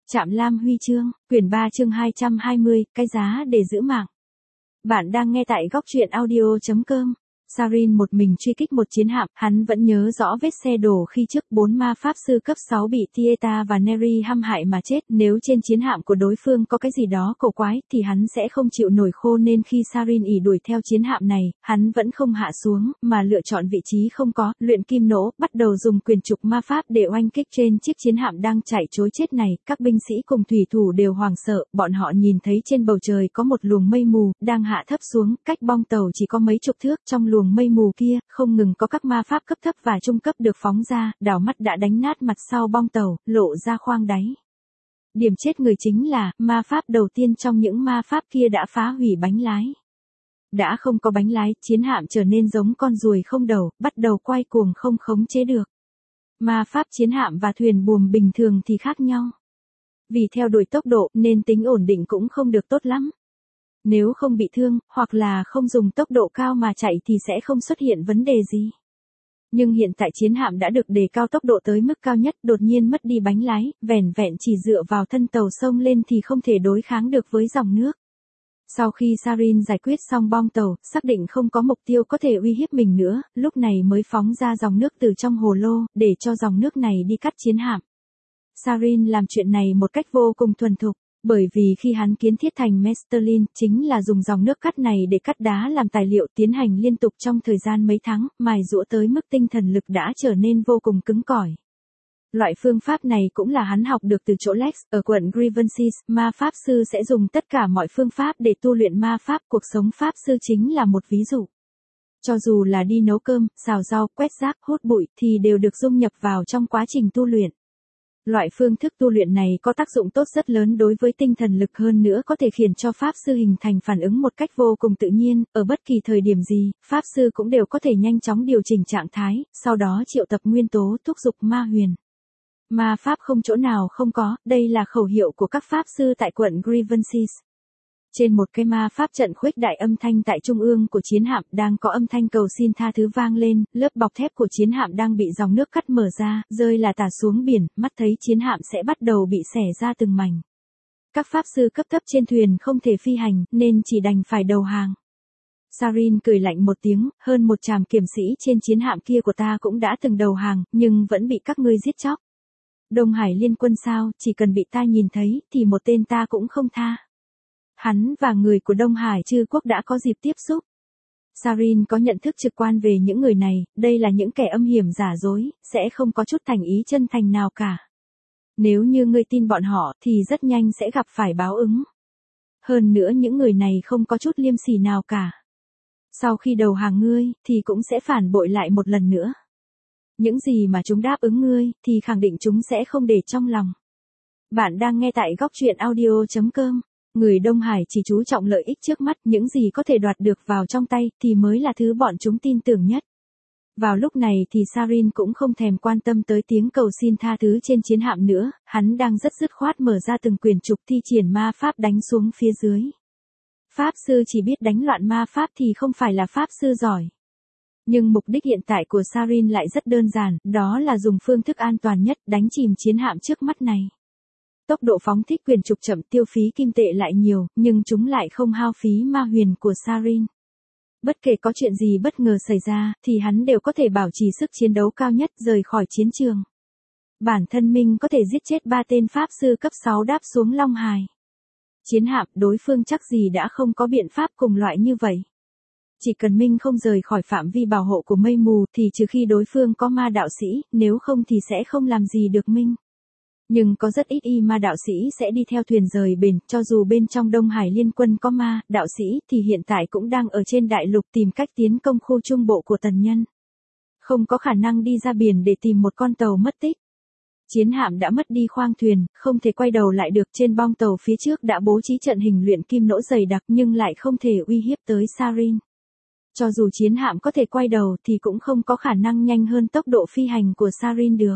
Trạm Lam Huy chương, quyển 3 chương 220, cái giá để giữ mạng. Bạn đang nghe tại góc truyện audio.com. Sarin một mình truy kích một chiến hạm, hắn vẫn nhớ rõ vết xe đổ khi trước 4 ma pháp sư cấp 6 bị Tieta và Neri hăm hại mà chết. Nếu trên chiến hạm của đối phương có cái gì đó cổ quái thì hắn sẽ không chịu nổi khô, nên khi Sarin ỉ đuổi theo chiến hạm này, hắn vẫn không hạ xuống, mà lựa chọn vị trí không có, luyện kim nỗ, bắt đầu dùng quyền trục ma pháp để oanh kích trên chiếc chiến hạm đang chạy trối chết này. Các binh sĩ cùng thủy thủ đều hoảng sợ, bọn họ nhìn thấy trên bầu trời có một luồng mây mù, đang hạ thấp xuống, cách bong tàu chỉ có mấy chục thước. Trong luồng mây mù kia, không ngừng có các ma pháp cấp thấp và trung cấp được phóng ra, đảo mắt đã đánh nát mặt sau bong tàu, lộ ra khoang đáy. Điểm chết người chính là, ma pháp đầu tiên trong những ma pháp kia đã phá hủy bánh lái. Đã không có bánh lái, chiến hạm trở nên giống con ruồi không đầu, bắt đầu quay cuồng không khống chế được. Ma pháp chiến hạm và thuyền buồm bình thường thì khác nhau. Vì theo đuổi tốc độ nên tính ổn định cũng không được tốt lắm. Nếu không bị thương, hoặc là không dùng tốc độ cao mà chạy thì sẽ không xuất hiện vấn đề gì. Nhưng hiện tại chiến hạm đã được đề cao tốc độ tới mức cao nhất, đột nhiên mất đi bánh lái, vẻn vẹn chỉ dựa vào thân tàu sông lên thì không thể đối kháng được với dòng nước. Sau khi Sarin giải quyết xong bong tàu, xác định không có mục tiêu có thể uy hiếp mình nữa, lúc này mới phóng ra dòng nước từ trong hồ lô, để cho dòng nước này đi cắt chiến hạm. Sarin làm chuyện này một cách vô cùng thuần thục. Bởi vì khi hắn kiến thiết thành Mesterlin, chính là dùng dòng nước cắt này để cắt đá làm tài liệu, tiến hành liên tục trong thời gian mấy tháng, mài giũa tới mức tinh thần lực đã trở nên vô cùng cứng cỏi. Loại phương pháp này cũng là hắn học được từ chỗ Lex, ở quận Grievances. Ma pháp sư sẽ dùng tất cả mọi phương pháp để tu luyện ma pháp, cuộc sống pháp sư chính là một ví dụ. Cho dù là đi nấu cơm, xào rau, quét rác, hút bụi thì đều được dung nhập vào trong quá trình tu luyện. Loại phương thức tu luyện này có tác dụng tốt rất lớn đối với tinh thần lực, hơn nữa có thể khiến cho pháp sư hình thành phản ứng một cách vô cùng tự nhiên, ở bất kỳ thời điểm gì, pháp sư cũng đều có thể nhanh chóng điều chỉnh trạng thái, sau đó triệu tập nguyên tố thúc giục ma huyền. Ma pháp không chỗ nào không có, đây là khẩu hiệu của các pháp sư tại quận Grievances. Trên một cái ma pháp trận khuếch đại âm thanh tại trung ương của chiến hạm, đang có âm thanh cầu xin tha thứ vang lên, lớp bọc thép của chiến hạm đang bị dòng nước cắt mở ra, rơi là tả xuống biển, mắt thấy chiến hạm sẽ bắt đầu bị xẻ ra từng mảnh. Các pháp sư cấp thấp trên thuyền không thể phi hành, nên chỉ đành phải đầu hàng. Sarin cười lạnh một tiếng, hơn 100 kiểm sĩ trên chiến hạm kia của ta cũng đã từng đầu hàng, nhưng vẫn bị các ngươi giết chóc. Đông Hải liên quân sao, chỉ cần bị ta nhìn thấy, thì một tên ta cũng không tha. Hắn và người của Đông Hải Chư Quốc đã có dịp tiếp xúc. Sarin có nhận thức trực quan về những người này, đây là những kẻ âm hiểm giả dối, sẽ không có chút thành ý chân thành nào cả. Nếu như ngươi tin bọn họ thì rất nhanh sẽ gặp phải báo ứng. Hơn nữa những người này không có chút liêm sỉ nào cả. Sau khi đầu hàng ngươi thì cũng sẽ phản bội lại một lần nữa. Những gì mà chúng đáp ứng ngươi thì khẳng định chúng sẽ không để trong lòng. Bạn đang nghe tại góc truyện audio.com. Người Đông Hải chỉ chú trọng lợi ích trước mắt, những gì có thể đoạt được vào trong tay thì mới là thứ bọn chúng tin tưởng nhất. Vào lúc này thì Sarin cũng không thèm quan tâm tới tiếng cầu xin tha thứ trên chiến hạm nữa, hắn đang rất dứt khoát mở ra từng quyền trục thi triển ma pháp đánh xuống phía dưới. Pháp sư chỉ biết đánh loạn ma pháp thì không phải là pháp sư giỏi. Nhưng mục đích hiện tại của Sarin lại rất đơn giản, đó là dùng phương thức an toàn nhất đánh chìm chiến hạm trước mắt này. Tốc độ phóng thích quyền trục chậm, tiêu phí kim tệ lại nhiều, nhưng chúng lại không hao phí ma huyền của Sarin. Bất kể có chuyện gì bất ngờ xảy ra, thì hắn đều có thể bảo trì sức chiến đấu cao nhất, rời khỏi chiến trường. Bản thân mình có thể giết chết 3 tên pháp sư cấp 6 đáp xuống Long Hải. Chiến hạm, đối phương chắc gì đã không có biện pháp cùng loại như vậy. Chỉ cần Minh không rời khỏi phạm vi bảo hộ của mây mù thì trừ khi đối phương có ma đạo sĩ, nếu không thì sẽ không làm gì được Minh. Nhưng có rất ít ma đạo sĩ sẽ đi theo thuyền rời bền, cho dù bên trong Đông Hải liên quân có ma đạo sĩ thì hiện tại cũng đang ở trên đại lục tìm cách tiến công khu trung bộ của Tần Nhân. Không có khả năng đi ra biển để tìm một con tàu mất tích. Chiến hạm đã mất đi khoang thuyền, không thể quay đầu lại được, trên bong tàu phía trước đã bố trí trận hình luyện kim nỗ dày đặc nhưng lại không thể uy hiếp tới Sarin. Cho dù chiến hạm có thể quay đầu thì cũng không có khả năng nhanh hơn tốc độ phi hành của Sarin được.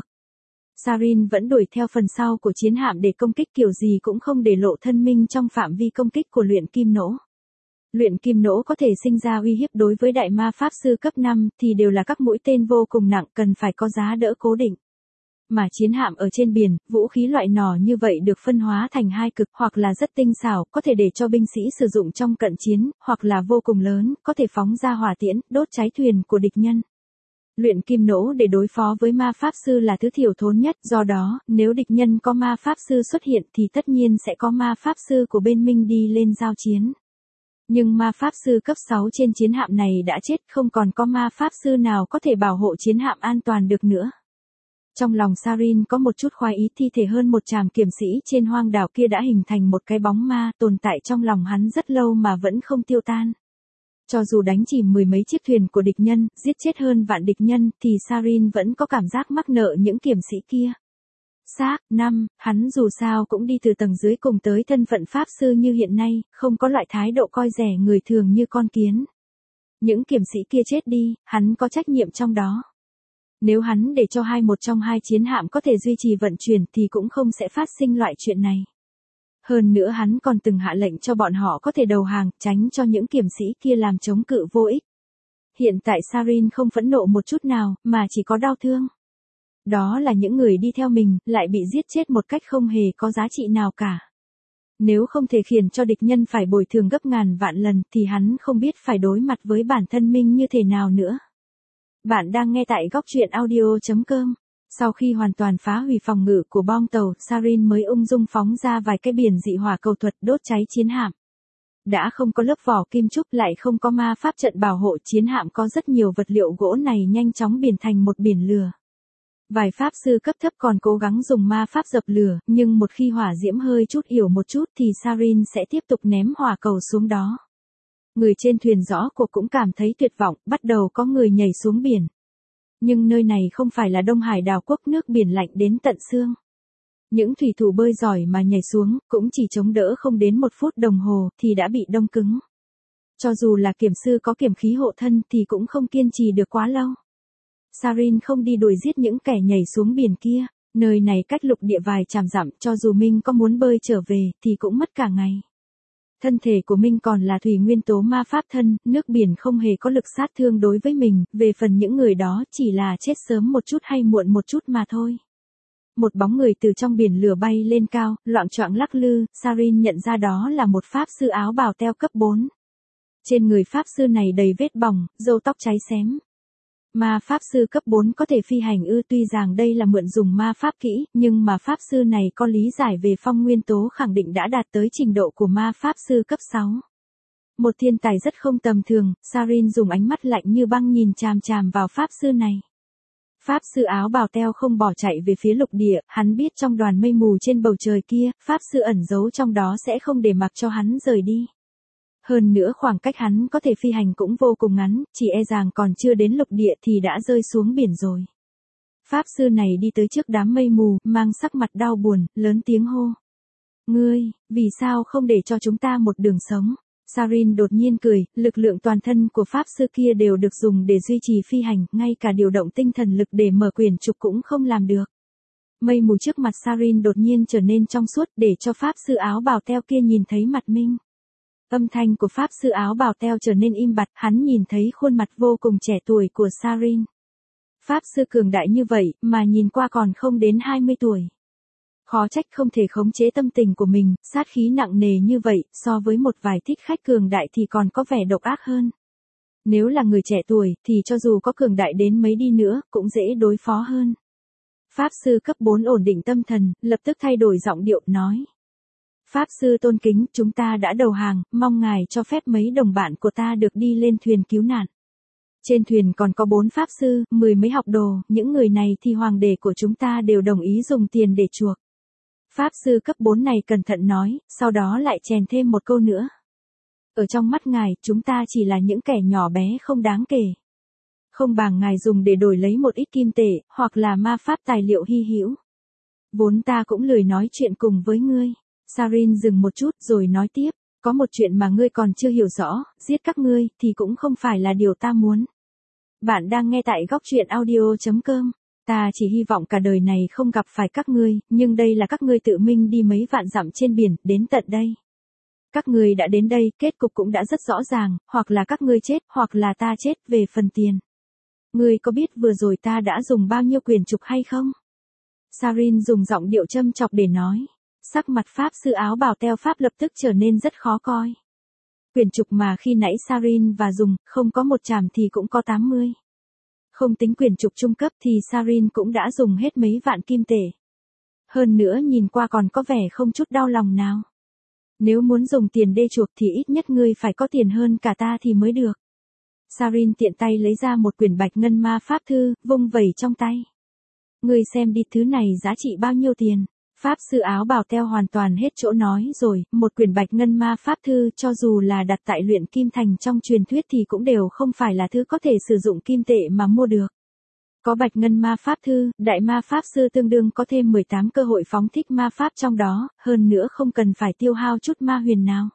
Sarin vẫn đuổi theo phần sau của chiến hạm để công kích, kiểu gì cũng không để lộ thân mình trong phạm vi công kích của luyện kim nỗ. Luyện kim nỗ có thể sinh ra uy hiếp đối với đại ma pháp sư cấp 5 thì đều là các mũi tên vô cùng nặng, cần phải có giá đỡ cố định. mà chiến hạm ở trên biển, vũ khí loại nỏ như vậy được phân hóa thành hai cực, hoặc là rất tinh xảo, có thể để cho binh sĩ sử dụng trong cận chiến, hoặc là vô cùng lớn, có thể phóng ra hỏa tiễn, đốt cháy thuyền của địch nhân. Luyện kim nỗ để đối phó với ma pháp sư là thứ thiểu thốn nhất, do đó, nếu địch nhân có ma pháp sư xuất hiện thì tất nhiên sẽ có ma pháp sư của bên mình đi lên giao chiến. Nhưng ma pháp sư cấp 6 trên chiến hạm này đã chết, không còn có ma pháp sư nào có thể bảo hộ chiến hạm an toàn được nữa. Trong lòng Sarin có một chút khoái ý, thi thể hơn một trảm kiểm sĩ trên hoang đảo kia đã hình thành một cái bóng ma tồn tại trong lòng hắn rất lâu mà vẫn không tiêu tan. Cho dù đánh chìm mười mấy chiếc thuyền của địch nhân, giết chết hơn vạn địch nhân, thì Sarin vẫn có cảm giác mắc nợ những kiểm sĩ kia. Hắn dù sao cũng đi từ tầng dưới cùng tới thân phận pháp sư như hiện nay, không có loại thái độ coi rẻ người thường như con kiến. Những kiểm sĩ kia chết đi, hắn có trách nhiệm trong đó. Nếu hắn để cho một trong hai chiến hạm có thể duy trì vận chuyển thì cũng không sẽ phát sinh loại chuyện này. Hơn nữa hắn còn từng hạ lệnh cho bọn họ có thể đầu hàng, tránh cho những kiểm sĩ kia làm chống cự vô ích. Hiện tại Sarin không phẫn nộ một chút nào, mà chỉ có đau thương. Đó là những người đi theo mình, lại bị giết chết một cách không hề có giá trị nào cả. Nếu không thể khiến cho địch nhân phải bồi thường gấp ngàn vạn lần, thì hắn không biết phải đối mặt với bản thân mình như thế nào nữa. Bạn đang nghe tại góc truyện audio.com. Sau khi hoàn toàn phá hủy phòng ngự của bom tàu, Sarin mới ung dung phóng ra vài cái biển dị hỏa cầu thuật đốt cháy chiến hạm. Đã không có lớp vỏ kim trúc, lại không có ma pháp trận bảo hộ, chiến hạm có rất nhiều vật liệu gỗ này nhanh chóng biến thành một biển lửa. Vài pháp sư cấp thấp còn cố gắng dùng ma pháp dập lửa, nhưng một khi hỏa diễm hơi chút yểu một chút thì Sarin sẽ tiếp tục ném hỏa cầu xuống đó. Người trên thuyền gió cuộc cũng cảm thấy tuyệt vọng, bắt đầu có người nhảy xuống biển. Nhưng nơi này không phải là Đông Hải đảo quốc, nước biển lạnh đến tận xương. Những thủy thủ bơi giỏi mà nhảy xuống, cũng chỉ chống đỡ không đến 1 phút đồng hồ, thì đã bị đông cứng. Cho dù là kiểm sư có kiểm khí hộ thân thì cũng không kiên trì được quá lâu. Sarin không đi đuổi giết những kẻ nhảy xuống biển kia, nơi này cách lục địa vài trăm dặm, cho dù Minh có muốn bơi trở về, thì cũng mất cả ngày. Thân thể của Minh còn là thủy nguyên tố ma pháp thân, nước biển không hề có lực sát thương đối với mình, về phần những người đó chỉ là chết sớm một chút hay muộn một chút mà thôi. Một bóng người từ trong biển lửa bay lên cao, loạng choạng lắc lư, Sarin nhận ra đó là một pháp sư áo bào teo cấp 4. Trên người pháp sư này đầy vết bỏng, râu tóc cháy xém. Ma pháp sư cấp 4 có thể phi hành ư? Tuy rằng đây là mượn dùng ma pháp kỹ, nhưng mà pháp sư này có lý giải về phong nguyên tố khẳng định đã đạt tới trình độ của ma pháp sư cấp 6. Một thiên tài rất không tầm thường, Sarin dùng ánh mắt lạnh như băng nhìn chằm chằm vào pháp sư này. Pháp sư áo bào teo không bỏ chạy về phía lục địa, hắn biết trong đoàn mây mù trên bầu trời kia, pháp sư ẩn giấu trong đó sẽ không để mặc cho hắn rời đi. Hơn nữa khoảng cách hắn có thể phi hành cũng vô cùng ngắn, chỉ e rằng còn chưa đến lục địa thì đã rơi xuống biển rồi. Pháp sư này đi tới trước đám mây mù, mang sắc mặt đau buồn, lớn tiếng hô. Ngươi, vì sao không để cho chúng ta một đường sống? Sarin đột nhiên cười, lực lượng toàn thân của pháp sư kia đều được dùng để duy trì phi hành, ngay cả điều động tinh thần lực để mở quyển trục cũng không làm được. Mây mù trước mặt Sarin đột nhiên trở nên trong suốt để cho pháp sư áo bào teo kia nhìn thấy mặt mình. Âm thanh của pháp sư áo bào teo trở nên im bặt, hắn nhìn thấy khuôn mặt vô cùng trẻ tuổi của Sarin. Pháp sư cường đại như vậy, mà nhìn qua còn không đến 20 tuổi. Khó trách không thể khống chế tâm tình của mình, sát khí nặng nề như vậy, so với một vài thích khách cường đại thì còn có vẻ độc ác hơn. Nếu là người trẻ tuổi, thì cho dù có cường đại đến mấy đi nữa, cũng dễ đối phó hơn. Pháp sư cấp 4 ổn định tâm thần, lập tức thay đổi giọng điệu, nói. Pháp sư tôn kính, chúng ta đã đầu hàng, mong ngài cho phép mấy đồng bạn của ta được đi lên thuyền cứu nạn. Trên thuyền còn có 4 pháp sư, 10 mấy học đồ, những người này thì hoàng đế của chúng ta đều đồng ý dùng tiền để chuộc. Pháp sư cấp 4 này cẩn thận nói, sau đó lại chèn thêm một câu nữa. Ở trong mắt ngài, chúng ta chỉ là những kẻ nhỏ bé không đáng kể. Không bằng ngài dùng để đổi lấy một ít kim tệ, hoặc là ma pháp tài liệu hy hữu. Vốn ta cũng lười nói chuyện cùng với ngươi. Sarin dừng một chút rồi nói tiếp, có một chuyện mà ngươi còn chưa hiểu rõ, giết các ngươi thì cũng không phải là điều ta muốn. Bạn đang nghe tại góc truyện audio.com. Ta chỉ hy vọng cả đời này không gặp phải các ngươi, nhưng đây là các ngươi tự mình đi mấy vạn dặm trên biển, đến tận đây. Các ngươi đã đến đây, kết cục cũng đã rất rõ ràng, hoặc là các ngươi chết, hoặc là ta chết, về phần tiền. Ngươi có biết vừa rồi ta đã dùng bao nhiêu quyền trục hay không? Sarin dùng giọng điệu châm chọc để nói. Sắc mặt pháp sư áo bào teo pháp lập tức trở nên rất khó coi. Quyển trục mà khi nãy Sarin và dùng, không có một tràm thì cũng có 80. Không tính quyển trục trung cấp thì Sarin cũng đã dùng hết mấy vạn kim tệ. Hơn nữa nhìn qua còn có vẻ không chút đau lòng nào. Nếu muốn dùng tiền đê chuộc thì ít nhất ngươi phải có tiền hơn cả ta thì mới được. Sarin tiện tay lấy ra một quyển bạch ngân ma pháp thư, vung vẩy trong tay. Ngươi xem đi, thứ này giá trị bao nhiêu tiền? Pháp sư áo bào teo hoàn toàn hết chỗ nói rồi, một quyển bạch ngân ma pháp thư cho dù là đặt tại luyện kim thành trong truyền thuyết thì cũng đều không phải là thứ có thể sử dụng kim tệ mà mua được. Có bạch ngân ma pháp thư, đại ma pháp sư tương đương có thêm 18 cơ hội phóng thích ma pháp trong đó, hơn nữa không cần phải tiêu hao chút ma huyền nào.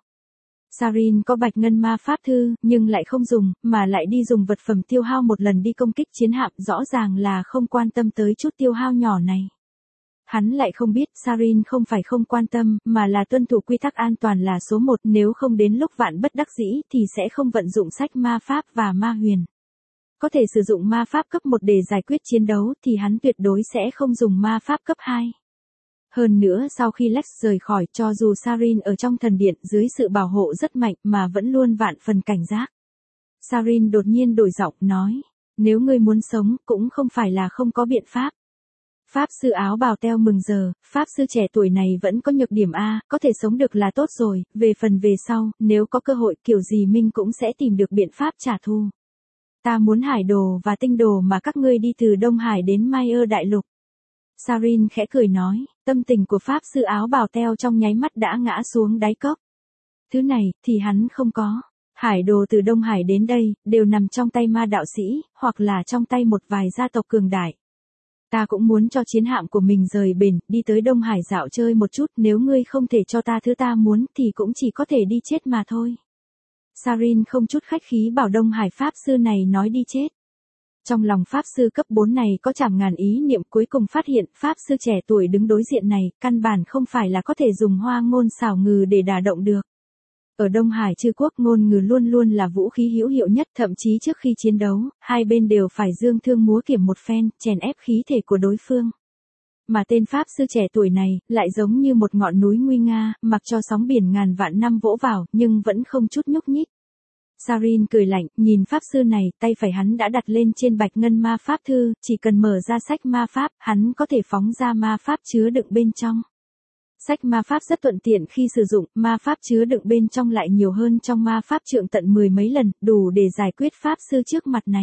Sarin có bạch ngân ma pháp thư, nhưng lại không dùng, mà lại đi dùng vật phẩm tiêu hao một lần đi công kích chiến hạm, rõ ràng là không quan tâm tới chút tiêu hao nhỏ này. Hắn lại không biết Sarin không phải không quan tâm, mà là tuân thủ quy tắc an toàn là số 1, nếu không đến lúc vạn bất đắc dĩ thì sẽ không vận dụng sách ma pháp và ma huyền. Có thể sử dụng ma pháp cấp 1 để giải quyết chiến đấu thì hắn tuyệt đối sẽ không dùng ma pháp cấp 2. Hơn nữa sau khi Lex rời khỏi, cho dù Sarin ở trong thần điện dưới sự bảo hộ rất mạnh mà vẫn luôn vạn phần cảnh giác. Sarin đột nhiên đổi giọng nói, nếu ngươi muốn sống cũng không phải là không có biện pháp. Pháp sư áo bào teo mừng giờ, pháp sư trẻ tuổi này vẫn có nhược điểm A, có thể sống được là tốt rồi, về phần về sau, nếu có cơ hội kiểu gì Minh cũng sẽ tìm được biện pháp trả thù. Ta muốn hải đồ và tinh đồ mà các ngươi đi từ Đông Hải đến Mayer Đại Lục. Sarin khẽ cười nói, tâm tình của pháp sư áo bào teo trong nháy mắt đã ngã xuống đáy cốc. Thứ này, thì hắn không có. Hải đồ từ Đông Hải đến đây, đều nằm trong tay ma đạo sĩ, hoặc là trong tay một vài gia tộc cường đại. Ta cũng muốn cho chiến hạm của mình rời bền, đi tới Đông Hải dạo chơi một chút, nếu ngươi không thể cho ta thứ ta muốn thì cũng chỉ có thể đi chết mà thôi. Sarin không chút khách khí bảo Đông Hải pháp sư này nói đi chết. Trong lòng pháp sư cấp 4 này có chảm ngàn ý niệm, cuối cùng phát hiện pháp sư trẻ tuổi đứng đối diện này, căn bản không phải là có thể dùng hoa ngôn xảo ngừ để đả động được. Ở Đông Hải Chư Quốc ngôn ngừ luôn luôn là vũ khí hữu hiệu nhất, thậm chí trước khi chiến đấu, hai bên đều phải dương thương múa kiểm một phen, chèn ép khí thể của đối phương. Mà tên pháp sư trẻ tuổi này, lại giống như một ngọn núi nguy nga, mặc cho sóng biển ngàn vạn năm vỗ vào, nhưng vẫn không chút nhúc nhích. Sarin cười lạnh, nhìn pháp sư này, tay phải hắn đã đặt lên trên bạch ngân ma pháp thư, chỉ cần mở ra sách ma pháp, hắn có thể phóng ra ma pháp chứa đựng bên trong. Sách ma pháp rất thuận tiện khi sử dụng, ma pháp chứa đựng bên trong lại nhiều hơn trong ma pháp trượng tận 10 mấy lần, đủ để giải quyết pháp sư trước mặt này.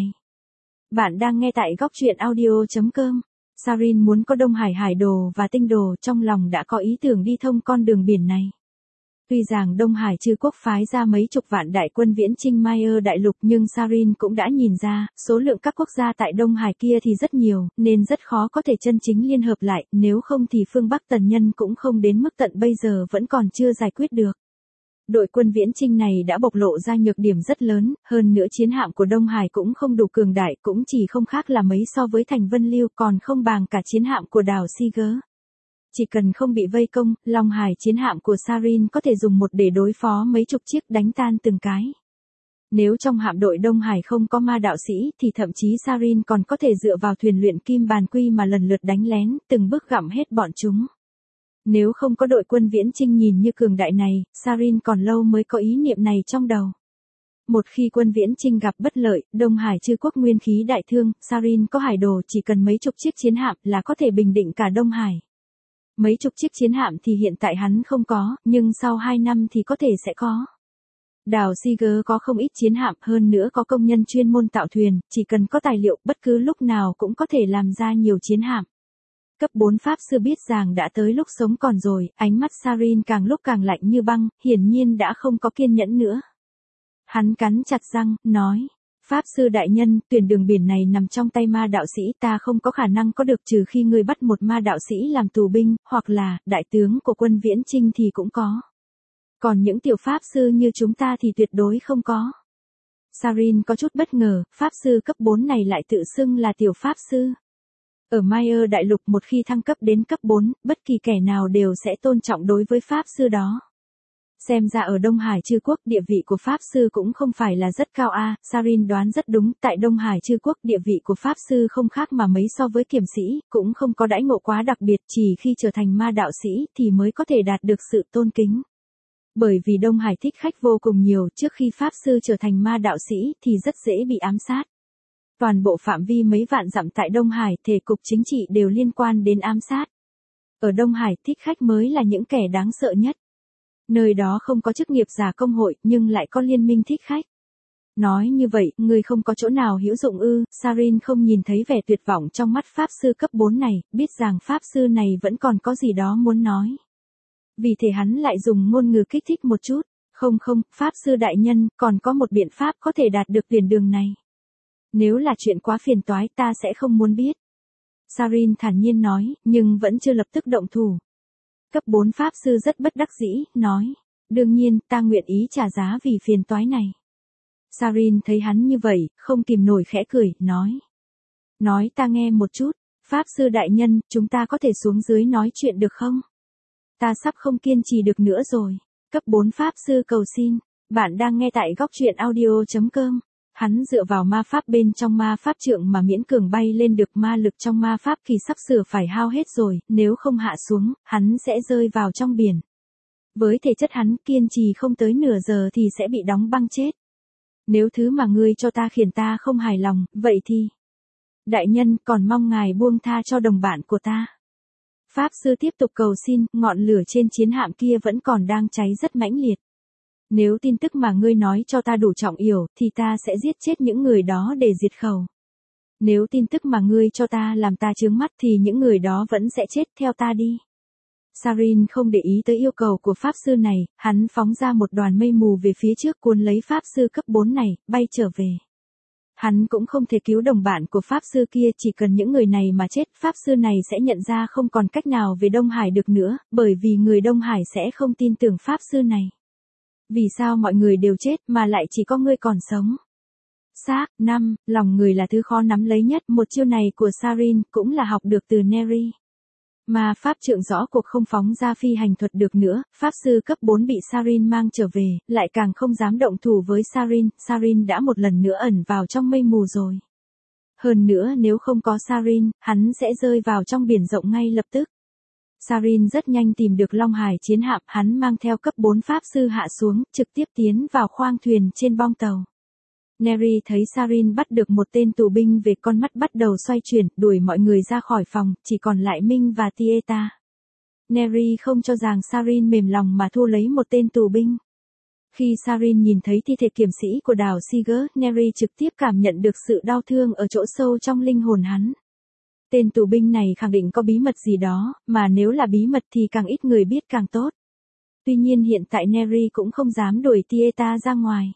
Bạn đang nghe tại góc truyện audio.com. Sarin muốn có Đông Hải hải đồ và tinh đồ, trong lòng đã có ý tưởng đi thông con đường biển này. Tuy rằng Đông Hải Chư Quốc phái ra mấy chục vạn đại quân viễn chinh Mayer Đại Lục, nhưng Sarin cũng đã nhìn ra, số lượng các quốc gia tại Đông Hải kia thì rất nhiều, nên rất khó có thể chân chính liên hợp lại, nếu không thì phương Bắc Tần Nhân cũng không đến mức tận bây giờ vẫn còn chưa giải quyết được. Đội quân viễn chinh này đã bộc lộ ra nhược điểm rất lớn, hơn nữa chiến hạm của Đông Hải cũng không đủ cường đại, cũng chỉ không khác là mấy so với thành Vân Lưu, còn không bằng cả chiến hạm của đảo Siger. Chỉ cần không bị vây công, Long Hải chiến hạm của Sarin có thể dùng một để đối phó mấy chục chiếc, đánh tan từng cái. Nếu trong hạm đội Đông Hải không có ma đạo sĩ thì thậm chí Sarin còn có thể dựa vào thuyền luyện kim bàn quy mà lần lượt đánh lén, từng bước gặm hết bọn chúng. Nếu không có đội quân viễn chinh nhìn như cường đại này, Sarin còn lâu mới có ý niệm này trong đầu. Một khi quân viễn chinh gặp bất lợi, Đông Hải Chư Quốc nguyên khí đại thương, Sarin có hải đồ, chỉ cần mấy chục chiếc chiến hạm là có thể bình định cả Đông Hải. Mấy chục chiếc chiến hạm thì hiện tại hắn không có, nhưng sau 2 năm thì có thể sẽ có. Đảo Siger có không ít chiến hạm, hơn nữa có công nhân chuyên môn tạo thuyền, chỉ cần có tài liệu, bất cứ lúc nào cũng có thể làm ra nhiều chiến hạm. Cấp 4 pháp sư biết rằng đã tới lúc sống còn rồi, ánh mắt Sarin càng lúc càng lạnh như băng, hiển nhiên đã không có kiên nhẫn nữa. Hắn cắn chặt răng, nói, Pháp sư đại nhân, tuyển đường biển này nằm trong tay ma đạo sĩ, ta không có khả năng có được trừ khi ngươi bắt một ma đạo sĩ làm tù binh, hoặc là, đại tướng của quân viễn chinh thì cũng có. Còn những tiểu pháp sư như chúng ta thì tuyệt đối không có. Sarin có chút bất ngờ, pháp sư cấp 4 này lại tự xưng là tiểu pháp sư. Ở Mayer Đại Lục một khi thăng cấp đến cấp 4, bất kỳ kẻ nào đều sẽ tôn trọng đối với pháp sư đó. Xem ra ở Đông Hải Chư Quốc địa vị của Pháp Sư cũng không phải là rất cao a. Sarin đoán rất đúng, tại Đông Hải Chư Quốc địa vị của Pháp Sư không khác mà mấy so với kiểm sĩ, cũng không có đãi ngộ quá đặc biệt, chỉ khi trở thành ma đạo sĩ thì mới có thể đạt được sự tôn kính. Bởi vì Đông Hải thích khách vô cùng nhiều, trước khi Pháp Sư trở thành ma đạo sĩ thì rất dễ bị ám sát. Toàn bộ phạm vi mấy vạn dặm tại Đông Hải, thể cục chính trị đều liên quan đến ám sát. Ở Đông Hải, thích khách mới là những kẻ đáng sợ nhất. Nơi đó không có chức nghiệp giả công hội, nhưng lại có liên minh thích khách. Nói như vậy, ngươi không có chỗ nào hữu dụng ư? Sarin không nhìn thấy vẻ tuyệt vọng trong mắt Pháp Sư cấp 4 này, biết rằng Pháp Sư này vẫn còn có gì đó muốn nói. Vì thế hắn lại dùng ngôn ngữ kích thích một chút. Không, Pháp Sư đại nhân, còn có một biện pháp có thể đạt được tuyển đường này. Nếu là chuyện quá phiền toái ta sẽ không muốn biết. Sarin thản nhiên nói, nhưng vẫn chưa lập tức động thủ. Cấp 4 Pháp Sư rất bất đắc dĩ, nói. Đương nhiên, ta nguyện ý trả giá vì phiền toái này. Sarin thấy hắn như vậy, không kìm nổi khẽ cười, nói. Nói ta nghe một chút, Pháp Sư đại nhân, chúng ta có thể xuống dưới nói chuyện được không? Ta sắp không kiên trì được nữa rồi. Cấp 4 Pháp Sư cầu xin. Bạn đang nghe tại góc truyện audio.com. Hắn dựa vào ma pháp bên trong ma pháp trượng mà miễn cường bay lên được, ma lực trong ma pháp kỳ sắp sửa phải hao hết rồi, nếu không hạ xuống, hắn sẽ rơi vào trong biển. Với thể chất hắn, kiên trì không tới nửa giờ thì sẽ bị đóng băng chết. Nếu thứ mà ngươi cho ta khiến ta không hài lòng, vậy thì... Đại nhân, còn mong ngài buông tha cho đồng bạn của ta. Pháp Sư tiếp tục cầu xin, ngọn lửa trên chiến hạm kia vẫn còn đang cháy rất mãnh liệt. Nếu tin tức mà ngươi nói cho ta đủ trọng yếu, thì ta sẽ giết chết những người đó để diệt khẩu. Nếu tin tức mà ngươi cho ta làm ta chướng mắt thì những người đó vẫn sẽ chết, theo ta đi. Sarin không để ý tới yêu cầu của Pháp Sư này, hắn phóng ra một đoàn mây mù về phía trước cuốn lấy Pháp Sư cấp 4 này, bay trở về. Hắn cũng không thể cứu đồng bạn của Pháp Sư kia, chỉ cần những người này mà chết, Pháp Sư này sẽ nhận ra không còn cách nào về Đông Hải được nữa, bởi vì người Đông Hải sẽ không tin tưởng Pháp Sư này. Vì sao mọi người đều chết mà lại chỉ có ngươi còn sống? Xác, lòng người là thứ khó nắm lấy nhất, một chiêu này của Sarin cũng là học được từ Neri. Mà Pháp trượng rõ cuộc không phóng ra phi hành thuật được nữa, Pháp Sư cấp 4 bị Sarin mang trở về, lại càng không dám động thủ với Sarin, Sarin đã một lần nữa ẩn vào trong mây mù rồi. Hơn nữa nếu không có Sarin, hắn sẽ rơi vào trong biển rộng ngay lập tức. Sarin rất nhanh tìm được Long Hải chiến hạm, hắn mang theo cấp 4 Pháp Sư hạ xuống, trực tiếp tiến vào khoang thuyền trên bong tàu. Neri thấy Sarin bắt được một tên tù binh về, con mắt bắt đầu xoay chuyển, đuổi mọi người ra khỏi phòng, chỉ còn lại Minh và Tieta. Neri không cho rằng Sarin mềm lòng mà thu lấy một tên tù binh. Khi Sarin nhìn thấy thi thể kiểm sĩ của đảo Siger, Neri trực tiếp cảm nhận được sự đau thương ở chỗ sâu trong linh hồn hắn. Tên tù binh này khẳng định có bí mật gì đó, mà nếu là bí mật thì càng ít người biết càng tốt. Tuy nhiên hiện tại Neri cũng không dám đuổi Tieta ra ngoài.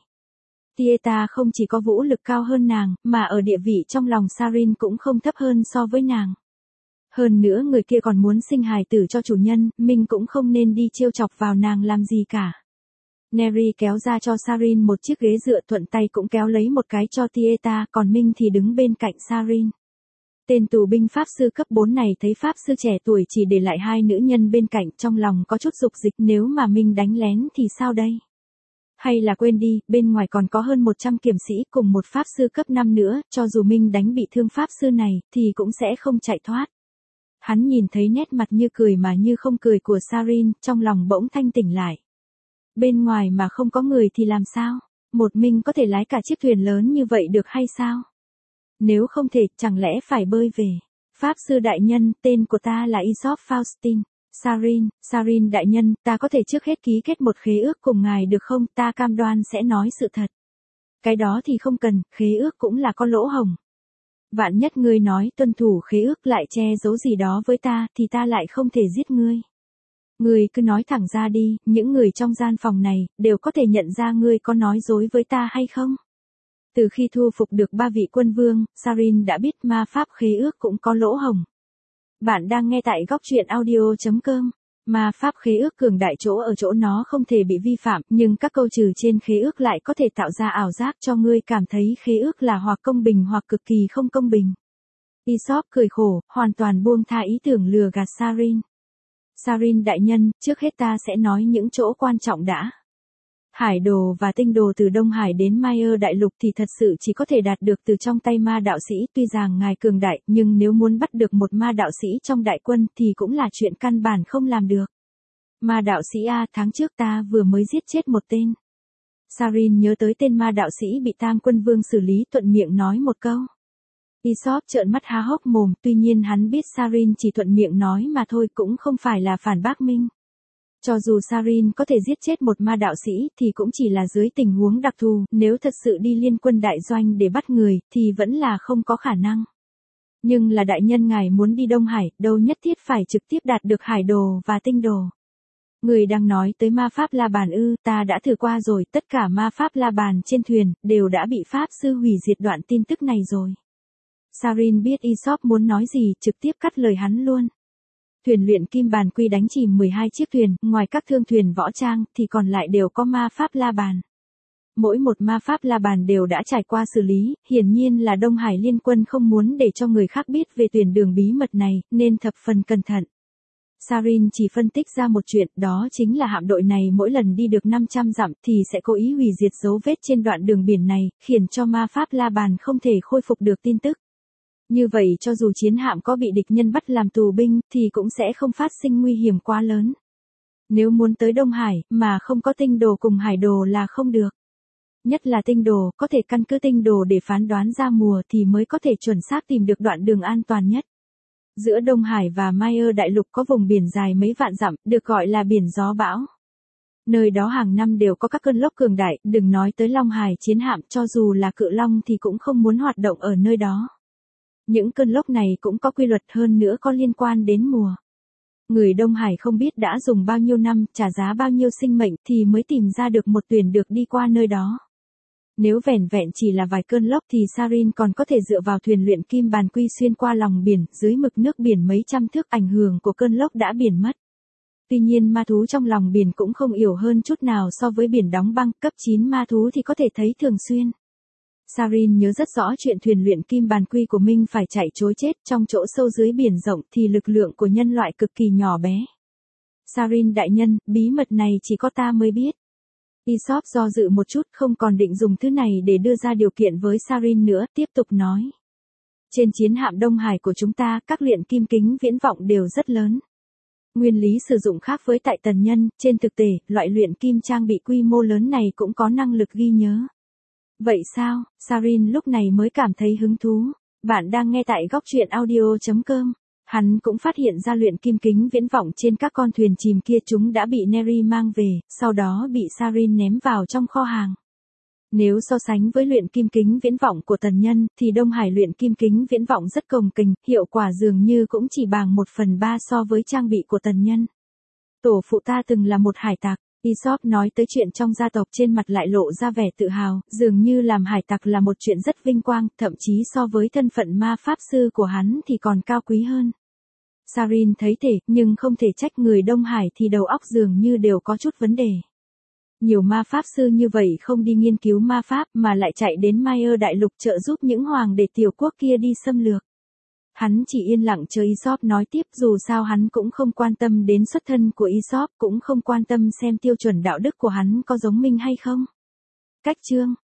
Tieta không chỉ có vũ lực cao hơn nàng, mà ở địa vị trong lòng Sarin cũng không thấp hơn so với nàng. Hơn nữa người kia còn muốn sinh hài tử cho chủ nhân, mình cũng không nên đi trêu chọc vào nàng làm gì cả. Neri kéo ra cho Sarin một chiếc ghế dựa, thuận tay cũng kéo lấy một cái cho Tieta, còn Minh thì đứng bên cạnh Sarin. Tên tù binh Pháp Sư cấp 4 này thấy Pháp Sư trẻ tuổi chỉ để lại hai nữ nhân bên cạnh, trong lòng có chút dục dịch, nếu mà Minh đánh lén thì sao đây? Hay là quên đi, bên ngoài còn có hơn 100 kiểm sĩ cùng một Pháp Sư cấp 5 nữa, cho dù Minh đánh bị thương Pháp Sư này, thì cũng sẽ không chạy thoát. Hắn nhìn thấy nét mặt như cười mà như không cười của Sarin, trong lòng bỗng thanh tỉnh lại. Bên ngoài mà không có người thì làm sao? Một Minh có thể lái cả chiếc thuyền lớn như vậy được hay sao? Nếu không thể, chẳng lẽ phải bơi về? Pháp Sư đại nhân, tên của ta là Aesop Faustin. Sarin đại nhân, ta có thể trước hết ký kết một khế ước cùng ngài được không? Ta cam đoan sẽ nói sự thật. Cái đó thì không cần, khế ước cũng là có lỗ hổng. Vạn nhất ngươi nói tuân thủ khế ước lại che giấu gì đó với ta, thì ta lại không thể giết ngươi. Ngươi cứ nói thẳng ra đi, những người trong gian phòng này, đều có thể nhận ra ngươi có nói dối với ta hay không? Từ khi thu phục được 3 vị quân vương, Sarin đã biết ma pháp khế ước cũng có lỗ hổng. Bạn đang nghe tại góc truyện audio.com. Ma pháp khế ước cường đại chỗ ở chỗ nó không thể bị vi phạm, nhưng các câu trừ trên khế ước lại có thể tạo ra ảo giác cho ngươi cảm thấy khế ước là hoặc công bình hoặc cực kỳ không công bình. Aesop cười khổ, hoàn toàn buông tha ý tưởng lừa gạt Sarin. Sarin đại nhân, trước hết ta sẽ nói những chỗ quan trọng đã. Hải đồ và tinh đồ từ Đông Hải đến Mayer đại lục thì thật sự chỉ có thể đạt được từ trong tay ma đạo sĩ, tuy rằng ngài cường đại, nhưng nếu muốn bắt được một ma đạo sĩ trong đại quân thì cũng là chuyện căn bản không làm được. Ma đạo sĩ A, tháng trước ta vừa mới giết chết một tên. Sarin nhớ tới tên ma đạo sĩ bị Tam Quân Vương xử lý, thuận miệng nói một câu. Isop trợn mắt há hốc mồm, tuy nhiên hắn biết Sarin chỉ thuận miệng nói mà thôi, cũng không phải là phản bác minh. Cho dù Sarin có thể giết chết một ma đạo sĩ thì cũng chỉ là dưới tình huống đặc thù, nếu thật sự đi liên quân đại doanh để bắt người thì vẫn là không có khả năng. Nhưng là đại nhân ngài muốn đi Đông Hải, đâu nhất thiết phải trực tiếp đạt được hải đồ và tinh đồ. Người đang nói tới ma pháp la bàn ư, ta đã thử qua rồi, tất cả ma pháp la bàn trên thuyền đều đã bị pháp sư hủy diệt, đoạn tin tức này rồi. Sarin biết Isop muốn nói gì, trực tiếp cắt lời hắn luôn. Thuyền luyện kim bàn quy đánh chìm 12 chiếc thuyền, ngoài các thương thuyền võ trang thì còn lại đều có ma pháp la bàn. Mỗi một ma pháp la bàn đều đã trải qua xử lý, hiển nhiên là Đông Hải liên quân không muốn để cho người khác biết về tuyển đường bí mật này, nên thập phần cẩn thận. Sarin chỉ phân tích ra một chuyện, đó chính là hạm đội này mỗi lần đi được 500 dặm thì sẽ cố ý hủy diệt dấu vết trên đoạn đường biển này, khiến cho ma pháp la bàn không thể khôi phục được tin tức. Như vậy cho dù chiến hạm có bị địch nhân bắt làm tù binh thì cũng sẽ không phát sinh nguy hiểm quá lớn. Nếu muốn tới Đông Hải mà không có tinh đồ cùng hải đồ là không được. Nhất là tinh đồ, có thể căn cứ tinh đồ để phán đoán ra mùa thì mới có thể chuẩn xác tìm được đoạn đường an toàn nhất. Giữa Đông Hải và Mayer đại lục có vùng biển dài mấy vạn dặm, được gọi là biển gió bão. Nơi đó hàng năm đều có các cơn lốc cường đại, đừng nói tới Long Hải chiến hạm, cho dù là Cự Long thì cũng không muốn hoạt động ở nơi đó. Những cơn lốc này cũng có quy luật, hơn nữa có liên quan đến mùa. Người Đông Hải không biết đã dùng bao nhiêu năm, trả giá bao nhiêu sinh mệnh thì mới tìm ra được một tuyển được đi qua nơi đó. Nếu vẻn vẹn chỉ là vài cơn lốc thì Sarin còn có thể dựa vào thuyền luyện kim bàn quy xuyên qua lòng biển, dưới mực nước biển mấy trăm thước, ảnh hưởng của cơn lốc đã biển mất. Tuy nhiên ma thú trong lòng biển cũng không yếu hơn chút nào so với biển đóng băng, cấp 9 ma thú thì có thể thấy thường xuyên. Sarin nhớ rất rõ chuyện thuyền luyện kim bàn quy của mình phải chạy trối chết trong chỗ sâu dưới biển rộng thì lực lượng của nhân loại cực kỳ nhỏ bé. Sarin đại nhân, bí mật này chỉ có ta mới biết. Isop do dự một chút, không còn định dùng thứ này để đưa ra điều kiện với Sarin nữa, tiếp tục nói. Trên chiến hạm Đông Hải của chúng ta, các luyện kim kính viễn vọng đều rất lớn. Nguyên lý sử dụng khác với tại Tần Nhân, trên thực tế, loại luyện kim trang bị quy mô lớn này cũng có năng lực ghi nhớ. Vậy sao? Sarin lúc này mới cảm thấy hứng thú. Bạn đang nghe tại góc truyện audio.com. Hắn cũng phát hiện ra luyện kim kính viễn vọng trên các con thuyền chìm kia, chúng đã bị Neri mang về, sau đó bị Sarin ném vào trong kho hàng. Nếu so sánh với luyện kim kính viễn vọng của Tần Nhân, thì Đông Hải luyện kim kính viễn vọng rất cồng kềnh, hiệu quả dường như cũng chỉ bằng 1/3 so với trang bị của Tần Nhân. Tổ phụ ta từng là một hải tặc. Isop nói tới chuyện trong gia tộc, trên mặt lại lộ ra vẻ tự hào, dường như làm hải tặc là một chuyện rất vinh quang, thậm chí so với thân phận ma pháp sư của hắn thì còn cao quý hơn. Sarin thấy thể, nhưng không thể trách người Đông Hải thì đầu óc dường như đều có chút vấn đề. Nhiều ma pháp sư như vậy không đi nghiên cứu ma pháp mà lại chạy đến Mayer đại lục trợ giúp những hoàng đệ tiểu quốc kia đi xâm lược. Hắn chỉ yên lặng chờ Isop nói tiếp, dù sao hắn cũng không quan tâm đến xuất thân của Isop, cũng không quan tâm xem tiêu chuẩn đạo đức của hắn có giống mình hay không. Cách chương